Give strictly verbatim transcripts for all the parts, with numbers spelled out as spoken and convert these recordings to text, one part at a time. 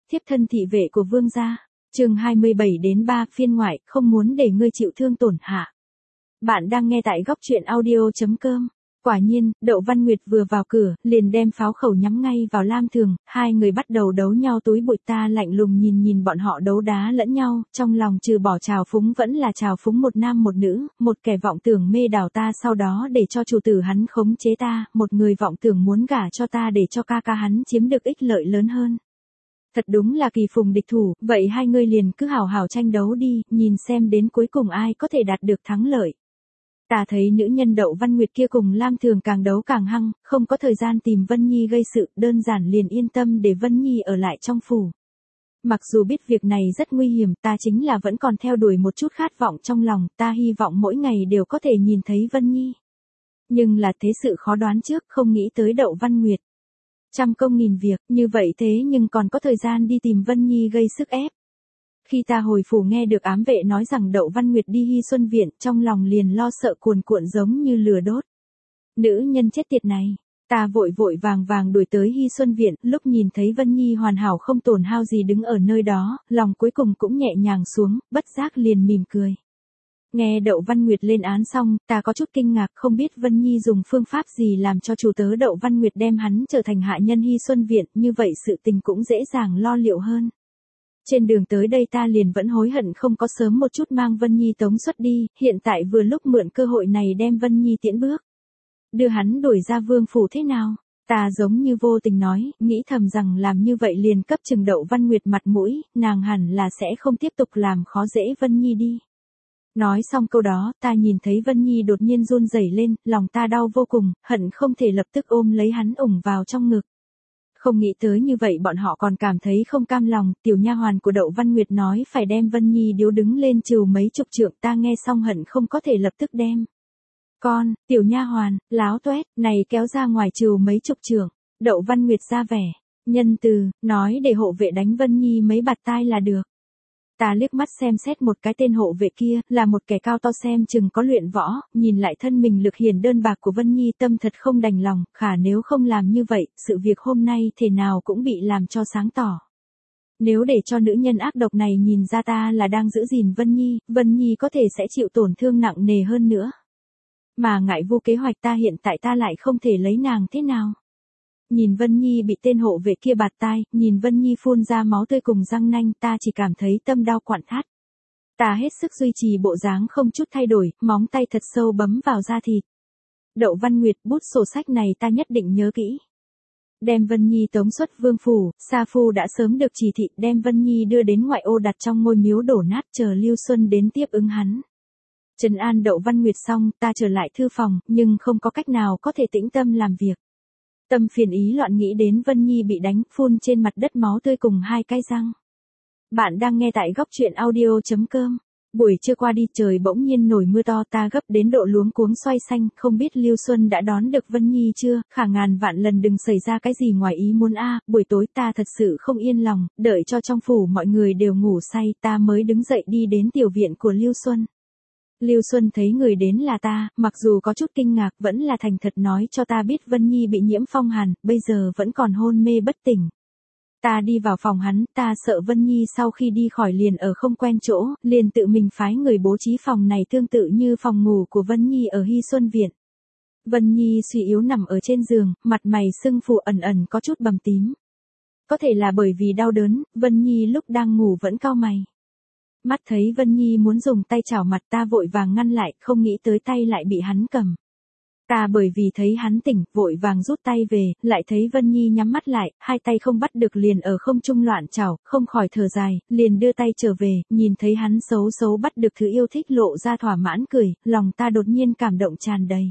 thiếp thân thị vệ của vương gia. Chương hai mươi bảy đến ba phiên ngoại, không muốn để ngươi chịu thương tổn hạ. Bạn đang nghe tại góc truyện audio chấm com. Quả nhiên, Đậu Văn Nguyệt vừa vào cửa, liền đem pháo khẩu nhắm ngay vào Lam Thường, hai người bắt đầu đấu nhau túi bụi. Ta lạnh lùng nhìn nhìn bọn họ đấu đá lẫn nhau, trong lòng trừ bỏ trào phúng vẫn là trào phúng một nam một nữ, một kẻ vọng tưởng mê đảo ta sau đó để cho chủ tử hắn khống chế ta, một người vọng tưởng muốn gả cho ta để cho ca ca hắn chiếm được ích lợi lớn hơn. Thật đúng là kỳ phùng địch thủ, vậy hai người liền cứ hào hào tranh đấu đi, nhìn xem đến cuối cùng ai có thể đạt được thắng lợi. Ta thấy nữ nhân Đậu Văn Nguyệt kia cùng Lam Thường càng đấu càng hăng, không có thời gian tìm Vân Nhi gây sự, đơn giản liền yên tâm để Vân Nhi ở lại trong phủ. Mặc dù biết việc này rất nguy hiểm, ta chính là vẫn còn theo đuổi một chút khát vọng trong lòng, ta hy vọng mỗi ngày đều có thể nhìn thấy Vân Nhi. Nhưng là thế sự khó đoán trước, không nghĩ tới Đậu Văn Nguyệt. Trăm công nghìn việc, như vậy thế nhưng còn có thời gian đi tìm Vân Nhi gây sức ép. Khi ta hồi phủ nghe được ám vệ nói rằng Đậu Văn Nguyệt đi Hy Xuân Viện, trong lòng liền lo sợ cuồn cuộn giống như lửa đốt. Nữ nhân chết tiệt này, ta vội vội vàng vàng đuổi tới Hy Xuân Viện, lúc nhìn thấy Vân Nhi hoàn hảo không tổn hao gì đứng ở nơi đó, lòng cuối cùng cũng nhẹ nhàng xuống, bất giác liền mỉm cười. Nghe Đậu Văn Nguyệt lên án xong, ta có chút kinh ngạc, không biết Vân Nhi dùng phương pháp gì làm cho chủ tớ Đậu Văn Nguyệt đem hắn trở thành hạ nhân Hy Xuân Viện, như vậy sự tình cũng dễ dàng lo liệu hơn. Trên đường tới đây ta liền vẫn hối hận không có sớm một chút mang Vân Nhi tống xuất đi, hiện tại vừa lúc mượn cơ hội này đem Vân Nhi tiễn bước. Đưa hắn đuổi ra vương phủ thế nào? Ta giống như vô tình nói, nghĩ thầm rằng làm như vậy liền cấp chừng Đậu Văn Nguyệt mặt mũi, nàng hẳn là sẽ không tiếp tục làm khó dễ Vân Nhi đi. Nói xong câu đó, ta nhìn thấy Vân Nhi đột nhiên run rẩy lên, lòng ta đau vô cùng, hận không thể lập tức ôm lấy hắn ủng vào trong ngực. Không nghĩ tới như vậy bọn họ còn cảm thấy không cam lòng, tiểu nha hoàn của Đậu Văn Nguyệt nói phải đem Vân Nhi điếu đứng lên trừ mấy chục trượng, ta nghe xong hận không có thể lập tức đem. Con, tiểu nha hoàn, láo toét, này kéo ra ngoài trừ mấy chục trượng. Đậu Văn Nguyệt ra vẻ nhân từ, nói để hộ vệ đánh Vân Nhi mấy bạt tai là được. Ta liếc mắt xem xét một cái tên hộ vệ kia, là một kẻ cao to xem chừng có luyện võ, nhìn lại thân mình lực hiền đơn bạc của Vân Nhi tâm thật không đành lòng, khả nếu không làm như vậy, sự việc hôm nay thể nào cũng bị làm cho sáng tỏ. Nếu để cho nữ nhân ác độc này nhìn ra ta là đang giữ gìn Vân Nhi, Vân Nhi có thể sẽ chịu tổn thương nặng nề hơn nữa. Mà ngại vô kế hoạch ta hiện tại ta lại không thể lấy nàng thế nào. Nhìn Vân Nhi bị tên hộ vệ kia bạt tai, nhìn Vân Nhi phun ra máu tươi cùng răng nanh, ta chỉ cảm thấy tâm đau quặn thắt. Ta hết sức duy trì bộ dáng không chút thay đổi, móng tay thật sâu bấm vào da thịt. Đậu Văn Nguyệt, bút sổ sách này ta nhất định nhớ kỹ. Đem Vân Nhi tống xuất vương phủ, Sa Phu đã sớm được chỉ thị đem Vân Nhi đưa đến ngoại ô đặt trong ngôi miếu đổ nát chờ Lưu Xuân đến tiếp ứng hắn. Trấn an Đậu Văn Nguyệt xong, ta trở lại thư phòng, nhưng không có cách nào có thể tĩnh tâm làm việc. Tâm phiền ý loạn nghĩ đến Vân Nhi bị đánh, phun trên mặt đất máu tươi cùng hai cái răng. Bạn đang nghe tại góc truyện audio chấm com. Buổi trưa qua đi trời bỗng nhiên nổi mưa to, ta gấp đến độ luống cuống xoay xanh, không biết Lưu Xuân đã đón được Vân Nhi chưa, khả ngàn vạn lần đừng xảy ra cái gì ngoài ý muốn a. Buổi tối ta thật sự không yên lòng, đợi cho trong phủ mọi người đều ngủ say ta mới đứng dậy đi đến tiểu viện của Lưu Xuân. Lưu Xuân thấy người đến là ta, mặc dù có chút kinh ngạc vẫn là thành thật nói cho ta biết Vân Nhi bị nhiễm phong hàn, bây giờ vẫn còn hôn mê bất tỉnh. Ta đi vào phòng hắn, ta sợ Vân Nhi sau khi đi khỏi liền ở không quen chỗ, liền tự mình phái người bố trí phòng này tương tự như phòng ngủ của Vân Nhi ở Hy Xuân Viện. Vân Nhi suy yếu nằm ở trên giường, mặt mày sưng phù ẩn ẩn có chút bầm tím. Có thể là bởi vì đau đớn, Vân Nhi lúc đang ngủ vẫn cau mày. Mắt thấy Vân Nhi muốn dùng tay chảo mặt ta vội vàng ngăn lại, không nghĩ tới tay lại bị hắn cầm. Ta bởi vì thấy hắn tỉnh, vội vàng rút tay về, lại thấy Vân Nhi nhắm mắt lại, hai tay không bắt được liền ở không trung loạn chảo, không khỏi thở dài, liền đưa tay trở về, nhìn thấy hắn xấu xấu bắt được thứ yêu thích lộ ra thỏa mãn cười, lòng ta đột nhiên cảm động tràn đầy.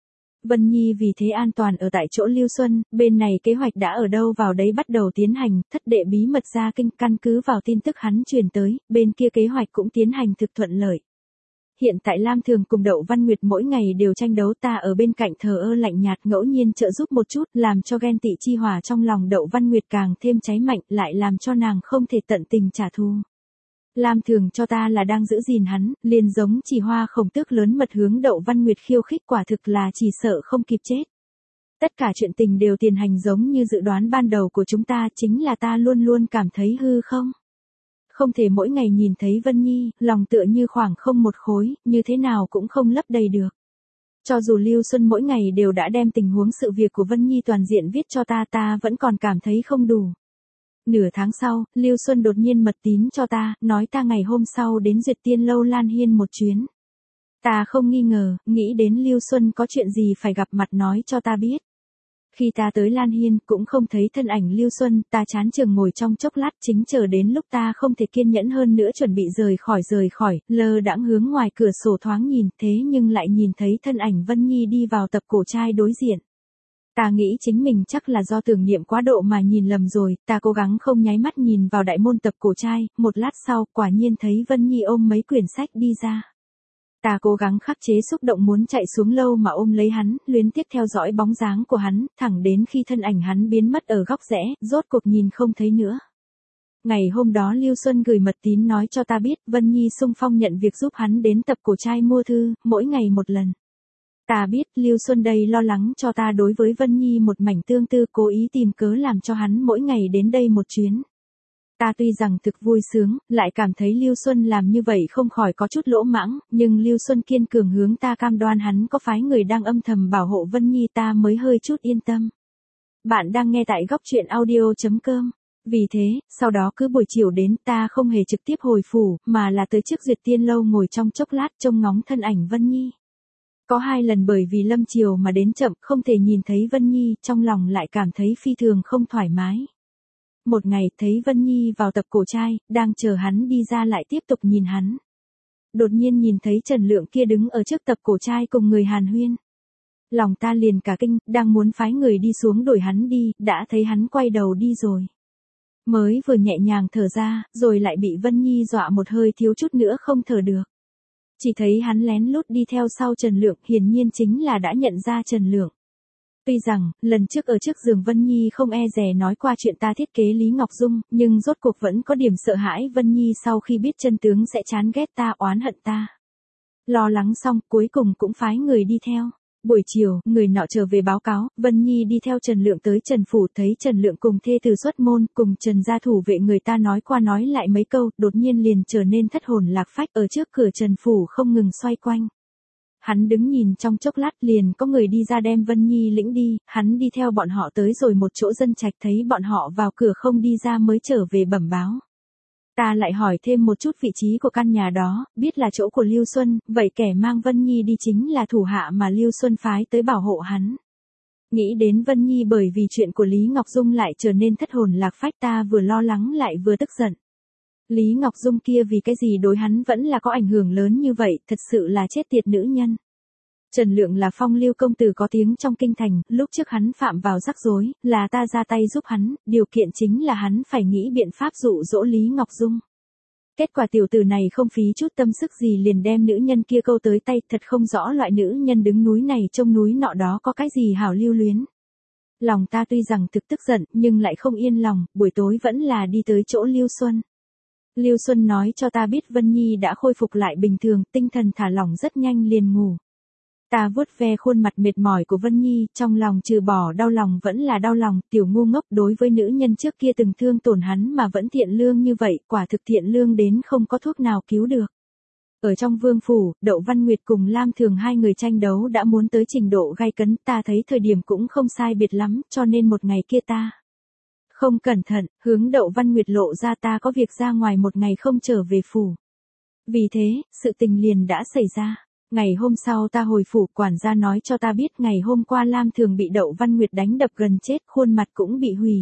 Vân Nhi vì thế an toàn ở tại chỗ Lưu Xuân, bên này kế hoạch đã ở đâu vào đấy bắt đầu tiến hành, thất đệ bí mật ra kinh căn cứ vào tin tức hắn truyền tới, bên kia kế hoạch cũng tiến hành thực thuận lợi. Hiện tại Lam Thường cùng Đậu Văn Nguyệt mỗi ngày đều tranh đấu, ta ở bên cạnh thờ ơ lạnh nhạt ngẫu nhiên trợ giúp một chút, làm cho ghen tị chi hỏa trong lòng Đậu Văn Nguyệt càng thêm cháy mạnh, lại làm cho nàng không thể tận tình trả thù. Lam Thường cho ta là đang giữ gìn hắn, liền giống chỉ hoa khổng tước lớn mật hướng Đậu Văn Nguyệt khiêu khích, quả thực là chỉ sợ không kịp chết. Tất cả chuyện tình đều tiền hành giống như dự đoán ban đầu của chúng ta, chính là ta luôn luôn cảm thấy hư không. Không thể mỗi ngày nhìn thấy Vân Nhi, lòng tựa như khoảng không một khối, như thế nào cũng không lấp đầy được. Cho dù Lưu Xuân mỗi ngày đều đã đem tình huống sự việc của Vân Nhi toàn diện viết cho ta, ta vẫn còn cảm thấy không đủ. Nửa tháng sau, Lưu Xuân đột nhiên mật tín cho ta, nói ta ngày hôm sau đến Duyệt Tiên Lâu Lan Hiên một chuyến. Ta không nghi ngờ, nghĩ đến Lưu Xuân có chuyện gì phải gặp mặt nói cho ta biết. Khi ta tới Lan Hiên, cũng không thấy thân ảnh Lưu Xuân, ta chán chường ngồi trong chốc lát, chính chờ đến lúc ta không thể kiên nhẫn hơn nữa chuẩn bị rời khỏi rời khỏi, lơ đãng hướng ngoài cửa sổ thoáng nhìn, thế nhưng lại nhìn thấy thân ảnh Vân Nhi đi vào tập cổ trai đối diện. Ta nghĩ chính mình chắc là do tưởng niệm quá độ mà nhìn lầm rồi, ta cố gắng không nháy mắt nhìn vào đại môn tập cổ trai, một lát sau, quả nhiên thấy Vân Nhi ôm mấy quyển sách đi ra. Ta cố gắng khắc chế xúc động muốn chạy xuống lâu mà ôm lấy hắn, luyến tiếc theo dõi bóng dáng của hắn, thẳng đến khi thân ảnh hắn biến mất ở góc rẽ, rốt cuộc nhìn không thấy nữa. Ngày hôm đó Lưu Xuân gửi mật tín nói cho ta biết, Vân Nhi xung phong nhận việc giúp hắn đến tập cổ trai mua thư, mỗi ngày một lần. Ta biết Lưu Xuân đây lo lắng cho ta đối với Vân Nhi một mảnh tương tư, cố ý tìm cớ làm cho hắn mỗi ngày đến đây một chuyến. Ta tuy rằng thực vui sướng, lại cảm thấy Lưu Xuân làm như vậy không khỏi có chút lỗ mãng, nhưng Lưu Xuân kiên cường hướng ta cam đoan hắn có phái người đang âm thầm bảo hộ Vân Nhi, ta mới hơi chút yên tâm. Bạn đang nghe tại góc truyện audio chấm com. Vì thế, sau đó cứ buổi chiều đến, ta không hề trực tiếp hồi phủ, mà là tới trước Duyệt Tiên Lâu ngồi trong chốc lát trông ngóng thân ảnh Vân Nhi. Có hai lần bởi vì lâm chiều mà đến chậm, không thể nhìn thấy Vân Nhi, trong lòng lại cảm thấy phi thường không thoải mái. Một ngày, thấy Vân Nhi vào tập cổ trai, đang chờ hắn đi ra lại tiếp tục nhìn hắn. Đột nhiên nhìn thấy Trần Lượng kia đứng ở trước tập cổ trai cùng người hàn huyên. Lòng ta liền cả kinh, đang muốn phái người đi xuống đuổi hắn đi, đã thấy hắn quay đầu đi rồi. Mới vừa nhẹ nhàng thở ra, rồi lại bị Vân Nhi dọa một hơi thiếu chút nữa không thở được. Chỉ thấy hắn lén lút đi theo sau Trần Lượng, hiển nhiên chính là đã nhận ra Trần Lượng. Tuy rằng, lần trước ở trước giường Vân Nhi không e dè nói qua chuyện ta thiết kế Lý Ngọc Dung, nhưng rốt cuộc vẫn có điểm sợ hãi Vân Nhi sau khi biết chân tướng sẽ chán ghét ta, oán hận ta. Lo lắng xong, cuối cùng cũng phái người đi theo. Buổi chiều, người nọ trở về báo cáo, Vân Nhi đi theo Trần Lượng tới Trần Phủ, thấy Trần Lượng cùng thê từ xuất môn, cùng Trần gia thủ vệ người ta nói qua nói lại mấy câu, đột nhiên liền trở nên thất hồn lạc phách ở trước cửa Trần Phủ không ngừng xoay quanh. Hắn đứng nhìn trong chốc lát liền có người đi ra đem Vân Nhi lĩnh đi, hắn đi theo bọn họ tới rồi một chỗ dân trạch thấy bọn họ vào cửa không đi ra mới trở về bẩm báo. Ta lại hỏi thêm một chút vị trí của căn nhà đó, biết là chỗ của Lưu Xuân, vậy kẻ mang Vân Nhi đi chính là thủ hạ mà Lưu Xuân phái tới bảo hộ hắn. Nghĩ đến Vân Nhi bởi vì chuyện của Lý Ngọc Dung lại trở nên thất hồn lạc phách, ta vừa lo lắng lại vừa tức giận. Lý Ngọc Dung kia vì cái gì đối hắn vẫn là có ảnh hưởng lớn như vậy, thật sự là chết tiệt nữ nhân. Trần Lượng là phong lưu công tử có tiếng trong kinh thành, lúc trước hắn phạm vào rắc rối, là ta ra tay giúp hắn, điều kiện chính là hắn phải nghĩ biện pháp dụ dỗ Lý Ngọc Dung. Kết quả tiểu tử này không phí chút tâm sức gì liền đem nữ nhân kia câu tới tay, thật không rõ loại nữ nhân đứng núi này trông núi nọ đó có cái gì hảo lưu luyến. Lòng ta tuy rằng thực tức giận, nhưng lại không yên lòng, buổi tối vẫn là đi tới chỗ Lưu Xuân. Lưu Xuân nói cho ta biết Vân Nhi đã khôi phục lại bình thường, tinh thần thả lỏng rất nhanh liền ngủ. Ta vuốt ve khuôn mặt mệt mỏi của Vân Nhi, trong lòng trừ bỏ đau lòng vẫn là đau lòng, tiểu ngu ngốc đối với nữ nhân trước kia từng thương tổn hắn mà vẫn thiện lương như vậy, quả thực thiện lương đến không có thuốc nào cứu được. Ở trong vương phủ, Đậu Văn Nguyệt cùng Lam Thường hai người tranh đấu đã muốn tới trình độ gay cấn, ta thấy thời điểm cũng không sai biệt lắm, cho nên một ngày kia ta không cẩn thận, hướng Đậu Văn Nguyệt lộ ra ta có việc ra ngoài một ngày không trở về phủ. Vì thế, sự tình liền đã xảy ra. Ngày hôm sau ta hồi phủ, quản gia nói cho ta biết ngày hôm qua Lam Thường bị Đậu Văn Nguyệt đánh đập gần chết, khuôn mặt cũng bị hủy.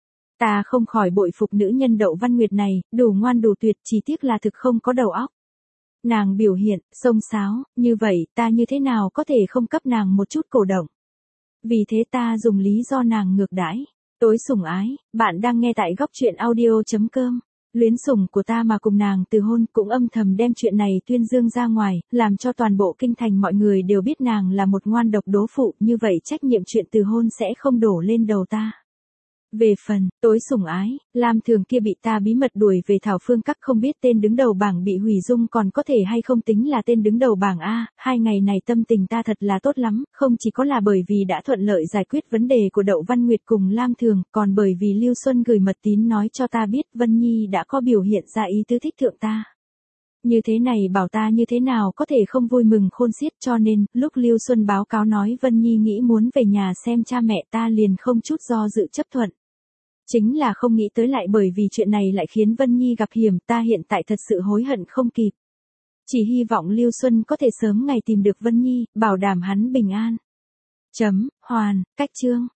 Ta không khỏi bội phục nữ nhân Đậu Văn Nguyệt này, đủ ngoan đủ tuyệt, chỉ tiếc là thực không có đầu óc. Nàng biểu hiện, xông xáo, như vậy ta như thế nào có thể không cấp nàng một chút cổ động. Vì thế ta dùng lý do nàng ngược đãi. Tối sủng ái, bạn đang nghe tại góc truyện audio chấm com. Luyến sủng của ta mà cùng nàng từ hôn, cũng âm thầm đem chuyện này tuyên dương ra ngoài, làm cho toàn bộ kinh thành mọi người đều biết nàng là một ngoan độc đố phụ, như vậy trách nhiệm chuyện từ hôn sẽ không đổ lên đầu ta. Về phần, tối sủng ái, Lam Thường kia bị ta bí mật đuổi về Thảo Phương Các, không biết tên đứng đầu bảng bị hủy dung còn có thể hay không tính là tên đứng đầu bảng a, hai ngày này tâm tình ta thật là tốt lắm, không chỉ có là bởi vì đã thuận lợi giải quyết vấn đề của Đậu Văn Nguyệt cùng Lam Thường, còn bởi vì Lưu Xuân gửi mật tín nói cho ta biết Vân Nhi đã có biểu hiện ra ý tứ thích thượng ta. Như thế này bảo ta như thế nào có thể không vui mừng khôn xiết, cho nên, lúc Lưu Xuân báo cáo nói Vân Nhi nghĩ muốn về nhà xem cha mẹ ta liền không chút do dự chấp thuận. Chính là không nghĩ tới lại bởi vì chuyện này lại khiến Vân Nhi gặp hiểm, ta hiện tại thật sự hối hận không kịp. Chỉ hy vọng Lưu Xuân có thể sớm ngày tìm được Vân Nhi, bảo đảm hắn bình an. Chấm, hoàn, cách chương.